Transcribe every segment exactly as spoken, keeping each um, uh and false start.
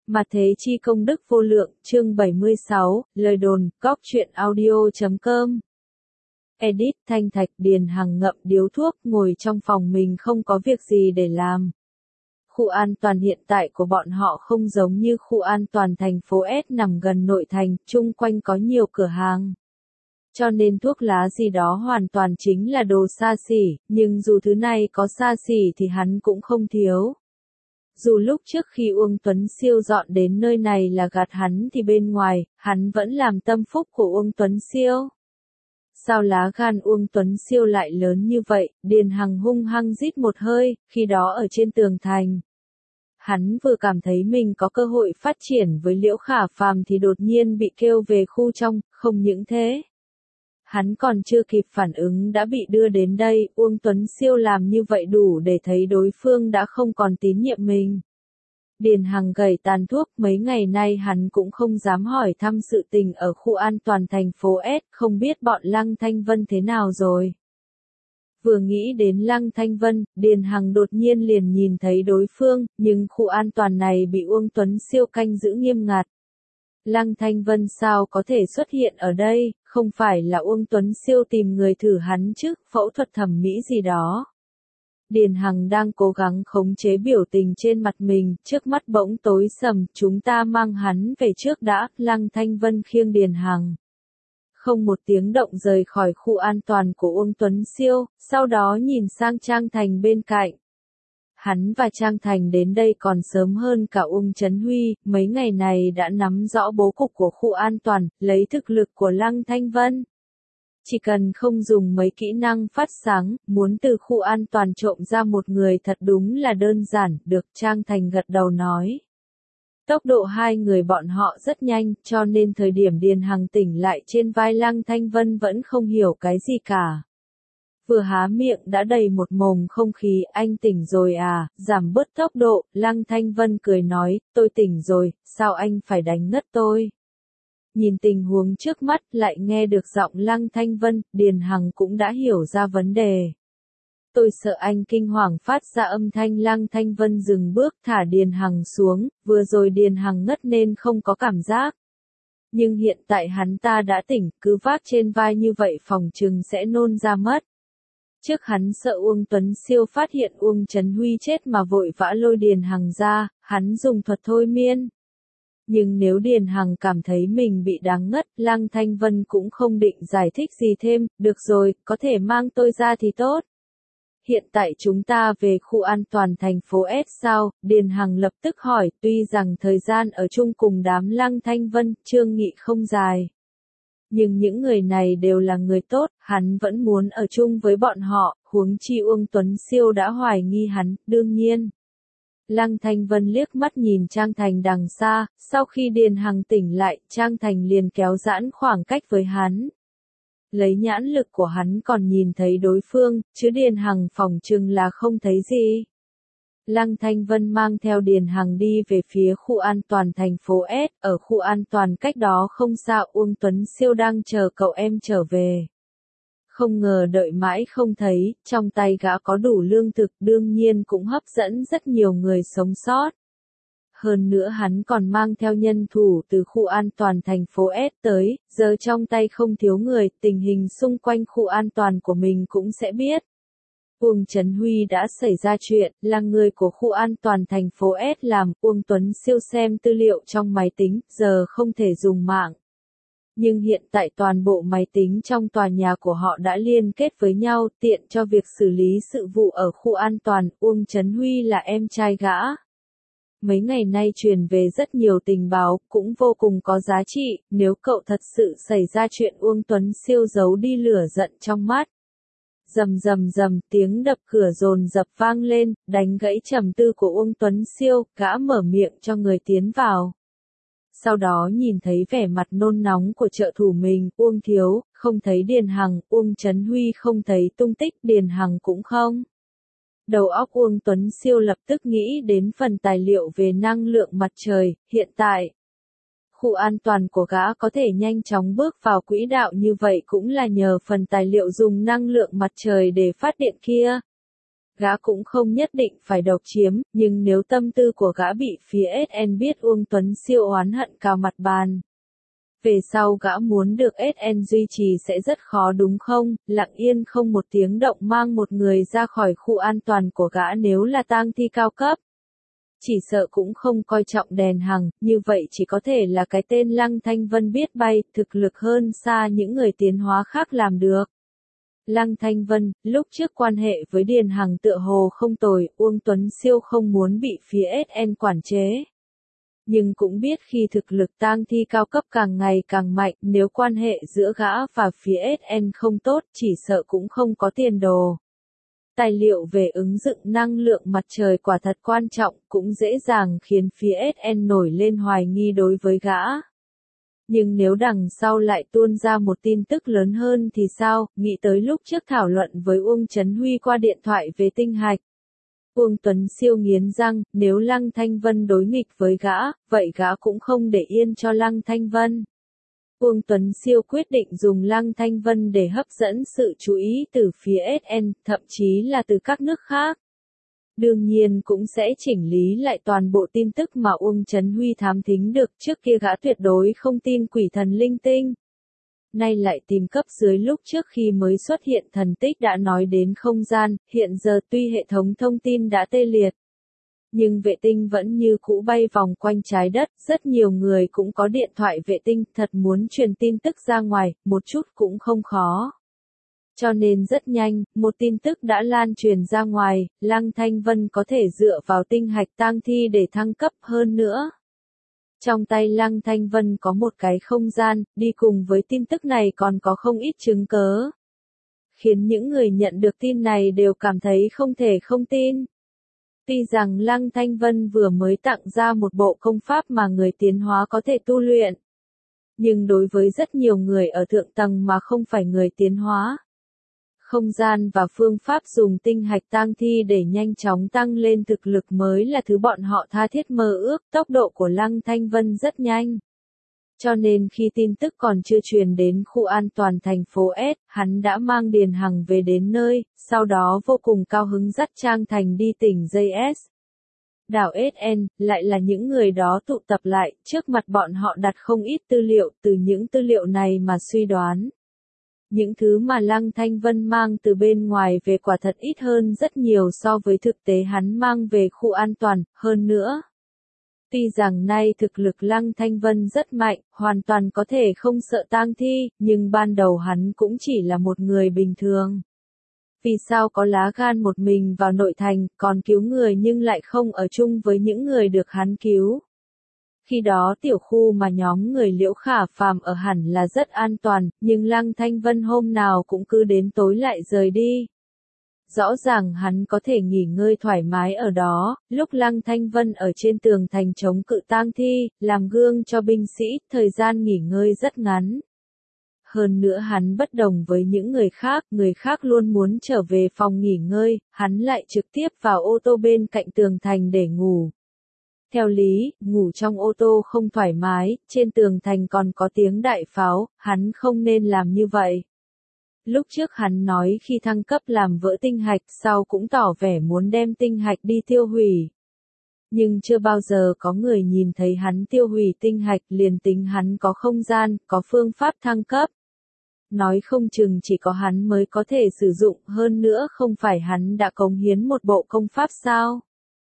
Mà thế chi công đức vô lượng, chương bảy mươi sáu, lời đồn, góc truyện audio chấm com. Edit Thanh Thạch Điền Hằng ngậm điếu thuốc ngồi trong phòng mình không có việc gì để làm. Khu an toàn hiện tại của bọn họ không giống như khu an toàn thành phố S nằm gần nội thành, chung quanh có nhiều cửa hàng. Cho nên thuốc lá gì đó hoàn toàn chính là đồ xa xỉ, nhưng dù thứ này có xa xỉ thì hắn cũng không thiếu. Dù lúc trước khi Uông Tuấn Siêu dọn đến nơi này là gạt hắn thì bên ngoài, hắn vẫn làm tâm phúc của Uông Tuấn Siêu. Sao lá gan Uông Tuấn Siêu lại lớn như vậy? Điền Hằng hung hăng rít một hơi, khi đó ở trên tường thành. Hắn vừa cảm thấy mình có cơ hội phát triển với Liễu Khả Phàm thì đột nhiên bị kêu về khu trong, không những thế. Hắn còn chưa kịp phản ứng đã bị đưa đến đây, Uông Tuấn Siêu làm như vậy đủ để thấy đối phương đã không còn tín nhiệm mình. Điền Hằng gầy tàn thuốc, mấy ngày nay hắn cũng không dám hỏi thăm sự tình ở khu an toàn thành phố S, không biết bọn Lăng Thanh Vân thế nào rồi. Vừa nghĩ đến Lăng Thanh Vân, Điền Hằng đột nhiên liền nhìn thấy đối phương, nhưng khu an toàn này bị Uông Tuấn Siêu canh giữ nghiêm ngặt. Lăng Thanh Vân sao có thể xuất hiện ở đây, không phải là Uông Tuấn Siêu tìm người thử hắn chứ, phẫu thuật thẩm mỹ gì đó. Điền Hằng đang cố gắng khống chế biểu tình trên mặt mình, trước mắt bỗng tối sầm, chúng ta mang hắn về trước đã, Lăng Thanh Vân khiêng Điền Hằng. Không một tiếng động rời khỏi khu an toàn của Uông Tuấn Siêu, sau đó nhìn sang Trang Thành bên cạnh. Hắn và Trang Thành đến đây còn sớm hơn cả Uông Chấn Huy, mấy ngày này đã nắm rõ bố cục của khu an toàn, lấy thực lực của Lăng Thanh Vân. Chỉ cần không dùng mấy kỹ năng phát sáng, muốn từ khu an toàn trộm ra một người thật đúng là đơn giản, được Trang Thành gật đầu nói. Tốc độ hai người bọn họ rất nhanh, cho nên thời điểm Điền Hằng tỉnh lại trên vai Lăng Thanh Vân vẫn không hiểu cái gì cả. Vừa há miệng đã đầy một mồm không khí, anh tỉnh rồi à, giảm bớt tốc độ, Lăng Thanh Vân cười nói, tôi tỉnh rồi, sao anh phải đánh ngất tôi? Nhìn tình huống trước mắt lại nghe được giọng Lăng Thanh Vân, Điền Hằng cũng đã hiểu ra vấn đề. Tôi sợ anh kinh hoàng phát ra âm thanh. Lăng Thanh Vân dừng bước thả Điền Hằng xuống, vừa rồi Điền Hằng ngất nên không có cảm giác. Nhưng hiện tại hắn ta đã tỉnh, cứ vác trên vai như vậy phòng chừng sẽ nôn ra mất. Trước hắn sợ Uông Tuấn Siêu phát hiện Uông Chấn Huy chết mà vội vã lôi Điền Hằng ra, hắn dùng thuật thôi miên. Nhưng nếu Điền Hằng cảm thấy mình bị đáng ngất, Lăng Thanh Vân cũng không định giải thích gì thêm, được rồi, có thể mang tôi ra thì tốt. Hiện tại chúng ta về khu an toàn thành phố S sao? Điền Hằng lập tức hỏi, tuy rằng thời gian ở chung cùng đám Lăng Thanh Vân, Trương Nghị không dài. Nhưng những người này đều là người tốt, hắn vẫn muốn ở chung với bọn họ, huống chi Uông Tuấn Siêu đã hoài nghi hắn, đương nhiên. Lăng Thanh Vân liếc mắt nhìn Trang Thành đằng xa, sau khi Điền Hằng tỉnh lại, Trang Thành liền kéo giãn khoảng cách với hắn. Lấy nhãn lực của hắn còn nhìn thấy đối phương, chứ Điền Hằng phỏng chừng là không thấy gì. Lăng Thanh Vân mang theo Điền Hằng đi về phía khu an toàn thành phố S, ở khu an toàn cách đó không xa Uông Tuấn Siêu đang chờ cậu em trở về. Không ngờ đợi mãi không thấy, trong tay gã có đủ lương thực đương nhiên cũng hấp dẫn rất nhiều người sống sót. Hơn nữa hắn còn mang theo nhân thủ từ khu an toàn thành phố S tới, giờ trong tay không thiếu người, tình hình xung quanh khu an toàn của mình cũng sẽ biết. Uông Chấn Huy đã xảy ra chuyện, là người của khu an toàn thành phố S làm, Uông Tuấn Siêu xem tư liệu trong máy tính, giờ không thể dùng mạng. Nhưng hiện tại toàn bộ máy tính trong tòa nhà của họ đã liên kết với nhau, tiện cho việc xử lý sự vụ ở khu an toàn. Uông Chấn Huy là em trai gã. Mấy ngày nay truyền về rất nhiều tình báo, cũng vô cùng có giá trị, nếu cậu thật sự xảy ra chuyện Uông Tuấn Siêu giấu đi lửa giận trong mắt. Rầm rầm rầm, tiếng đập cửa dồn dập vang lên, đánh gãy trầm tư của Uông Tuấn Siêu, gã mở miệng cho người tiến vào. Sau đó nhìn thấy vẻ mặt nôn nóng của trợ thủ mình, Uông Thiếu, không thấy Điền Hằng, Uông Chấn Huy không thấy tung tích, Điền Hằng cũng không. Đầu óc Uông Tuấn Siêu lập tức nghĩ đến phần tài liệu về năng lượng mặt trời, hiện tại. Khu an toàn của gã có thể nhanh chóng bước vào quỹ đạo như vậy cũng là nhờ phần tài liệu dùng năng lượng mặt trời để phát điện kia. Gã cũng không nhất định phải độc chiếm, nhưng nếu tâm tư của gã bị phía ét en biết Uông Tuấn Siêu oán hận cào mặt bàn. Về sau gã muốn được ét en duy trì sẽ rất khó đúng không? Lặng yên không một tiếng động mang một người ra khỏi khu an toàn của gã nếu là tang thi cao cấp. Chỉ sợ cũng không coi trọng đèn hằng, như vậy chỉ có thể là cái tên Lăng Thanh Vân biết bay, thực lực hơn xa những người tiến hóa khác làm được. Lăng Thanh Vân, lúc trước quan hệ với Điền Hằng tựa hồ không tồi, Uông Tuấn Siêu không muốn bị phía ét en quản chế. Nhưng cũng biết khi thực lực tang thi cao cấp càng ngày càng mạnh, nếu quan hệ giữa gã và phía ét en không tốt, chỉ sợ cũng không có tiền đồ. Tài liệu về ứng dụng năng lượng mặt trời quả thật quan trọng, cũng dễ dàng khiến phía ét en nổi lên hoài nghi đối với gã. Nhưng nếu đằng sau lại tuôn ra một tin tức lớn hơn thì sao, nghĩ tới lúc trước thảo luận với Uông Trấn Huy qua điện thoại về tinh hạch. Uông Tuấn Siêu nghiến răng, nếu Lăng Thanh Vân đối nghịch với gã, vậy gã cũng không để yên cho Lăng Thanh Vân. Uông Tuấn Siêu quyết định dùng Lăng Thanh Vân để hấp dẫn sự chú ý từ phía ét en, thậm chí là từ các nước khác. Đương nhiên cũng sẽ chỉnh lý lại toàn bộ tin tức mà Uông Trấn Huy thám thính được, trước kia gã tuyệt đối không tin quỷ thần linh tinh. Nay lại tìm cấp dưới lúc trước khi mới xuất hiện thần tích đã nói đến không gian, hiện giờ tuy hệ thống thông tin đã tê liệt. Nhưng vệ tinh vẫn như cũ bay vòng quanh trái đất, rất nhiều người cũng có điện thoại vệ tinh, thật muốn truyền tin tức ra ngoài, một chút cũng không khó. Cho nên rất nhanh, một tin tức đã lan truyền ra ngoài, Lăng Thanh Vân có thể dựa vào tinh hạch tang thi để thăng cấp hơn nữa. Trong tay Lăng Thanh Vân có một cái không gian, đi cùng với tin tức này còn có không ít chứng cớ. Khiến những người nhận được tin này đều cảm thấy không thể không tin. Tuy rằng Lăng Thanh Vân vừa mới tặng ra một bộ công pháp mà người tiến hóa có thể tu luyện. Nhưng đối với rất nhiều người ở thượng tầng mà không phải người tiến hóa, không gian và phương pháp dùng tinh hạch tang thi để nhanh chóng tăng lên thực lực mới là thứ bọn họ tha thiết mơ ước, tốc độ của Lăng Thanh Vân rất nhanh. Cho nên khi tin tức còn chưa truyền đến khu an toàn thành phố S, hắn đã mang Điền Hằng về đến nơi, sau đó vô cùng cao hứng dắt Trang Thành đi tỉnh gi ét. Đảo ét en, lại là những người đó tụ tập lại, trước mặt bọn họ đặt không ít tư liệu, từ những tư liệu này mà suy đoán. Những thứ mà Lăng Thanh Vân mang từ bên ngoài về quả thật ít hơn rất nhiều so với thực tế hắn mang về khu an toàn, hơn nữa. Tuy rằng nay thực lực Lăng Thanh Vân rất mạnh, hoàn toàn có thể không sợ tang thi, nhưng ban đầu hắn cũng chỉ là một người bình thường. Vì sao có lá gan một mình vào nội thành, còn cứu người nhưng lại không ở chung với những người được hắn cứu? Khi đó tiểu khu mà nhóm người Liễu Khả Phàm ở hẳn là rất an toàn, nhưng Lăng Thanh Vân hôm nào cũng cứ đến tối lại rời đi. Rõ ràng hắn có thể nghỉ ngơi thoải mái ở đó, lúc Lăng Thanh Vân ở trên tường thành chống cự tang thi, làm gương cho binh sĩ, thời gian nghỉ ngơi rất ngắn. Hơn nữa hắn bất đồng với những người khác, người khác luôn muốn trở về phòng nghỉ ngơi, hắn lại trực tiếp vào ô tô bên cạnh tường thành để ngủ. Theo lý, ngủ trong ô tô không thoải mái, trên tường thành còn có tiếng đại pháo, hắn không nên làm như vậy. Lúc trước hắn nói khi thăng cấp làm vỡ tinh hạch, sau cũng tỏ vẻ muốn đem tinh hạch đi tiêu hủy. Nhưng chưa bao giờ có người nhìn thấy hắn tiêu hủy tinh hạch, liền tính hắn có không gian, có phương pháp thăng cấp. Nói không chừng chỉ có hắn mới có thể sử dụng, hơn nữa không phải hắn đã cống hiến một bộ công pháp sao?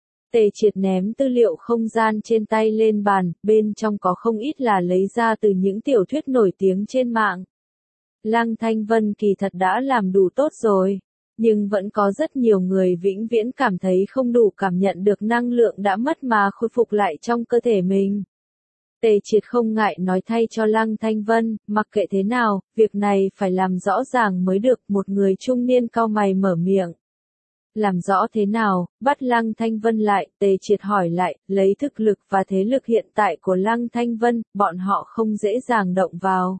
Tề Triệt ném tư liệu không gian trên tay lên bàn, bên trong có không ít là lấy ra từ những tiểu thuyết nổi tiếng trên mạng. Lăng Thanh Vân kỳ thật đã làm đủ tốt rồi, nhưng vẫn có rất nhiều người vĩnh viễn cảm thấy không đủ cảm nhận được năng lượng đã mất mà khôi phục lại trong cơ thể mình. Tề Triệt không ngại nói thay cho Lăng Thanh Vân, mặc kệ thế nào, việc này phải làm rõ ràng mới được, một người trung niên cau mày mở miệng. Làm rõ thế nào, bắt Lăng Thanh Vân lại, Tề Triệt hỏi lại, lấy thực lực và thế lực hiện tại của Lăng Thanh Vân, bọn họ không dễ dàng động vào.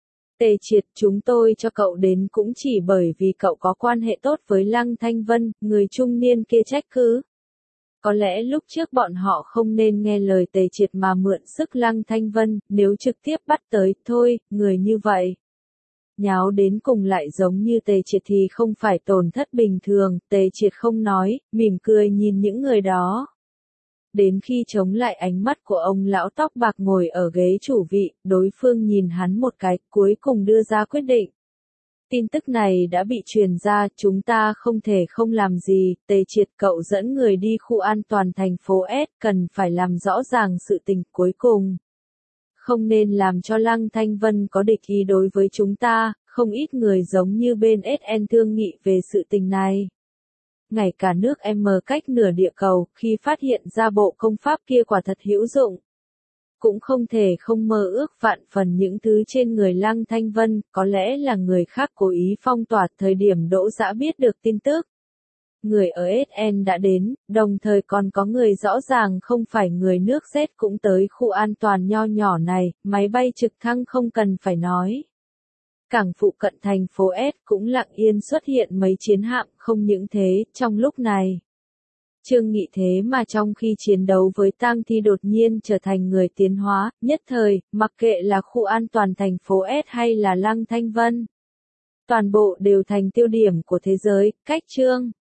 Tề Triệt, chúng tôi cho cậu đến cũng chỉ bởi vì cậu có quan hệ tốt với Lăng Thanh Vân, người trung niên kia trách cứ. Có lẽ lúc trước bọn họ không nên nghe lời Tề Triệt mà mượn sức Lăng Thanh Vân, nếu trực tiếp bắt tới, thôi, người như vậy. nháo đến cùng lại giống như Tề Triệt thì không phải tổn thất bình thường, Tề Triệt không nói, mỉm cười nhìn những người đó. Đến khi chống lại ánh mắt của ông lão tóc bạc ngồi ở ghế chủ vị, đối phương nhìn hắn một cái, cuối cùng đưa ra quyết định. Tin tức này đã bị truyền ra, chúng ta không thể không làm gì, Tề Triệt cậu dẫn người đi khu an toàn thành phố S, cần phải làm rõ ràng sự tình cuối cùng. Không nên làm cho Lăng Thanh Vân có địch ý đối với chúng ta, không ít người giống như bên ét en thương nghị về sự tình này. Ngay cả nước M cách nửa địa cầu, khi phát hiện ra bộ công pháp kia quả thật hữu dụng. Cũng không thể không mơ ước vạn phần những thứ trên người Lăng Thanh Vân, có lẽ là người khác cố ý phong tỏa thời điểm Đỗ Dã biết được tin tức. Người ở ét en đã đến, đồng thời còn có người rõ ràng không phải người nước Z cũng tới khu an toàn nho nhỏ này, máy bay trực thăng không cần phải nói. Cảng phụ cận thành phố S cũng lặng yên xuất hiện mấy chiến hạm, không những thế, trong lúc này. Trương Nghị thế mà trong khi chiến đấu với tang thi đột nhiên trở thành người tiến hóa, nhất thời, mặc kệ là khu an toàn thành phố S hay là Lăng Thanh Vân. Toàn bộ đều thành tiêu điểm của thế giới, cách Trương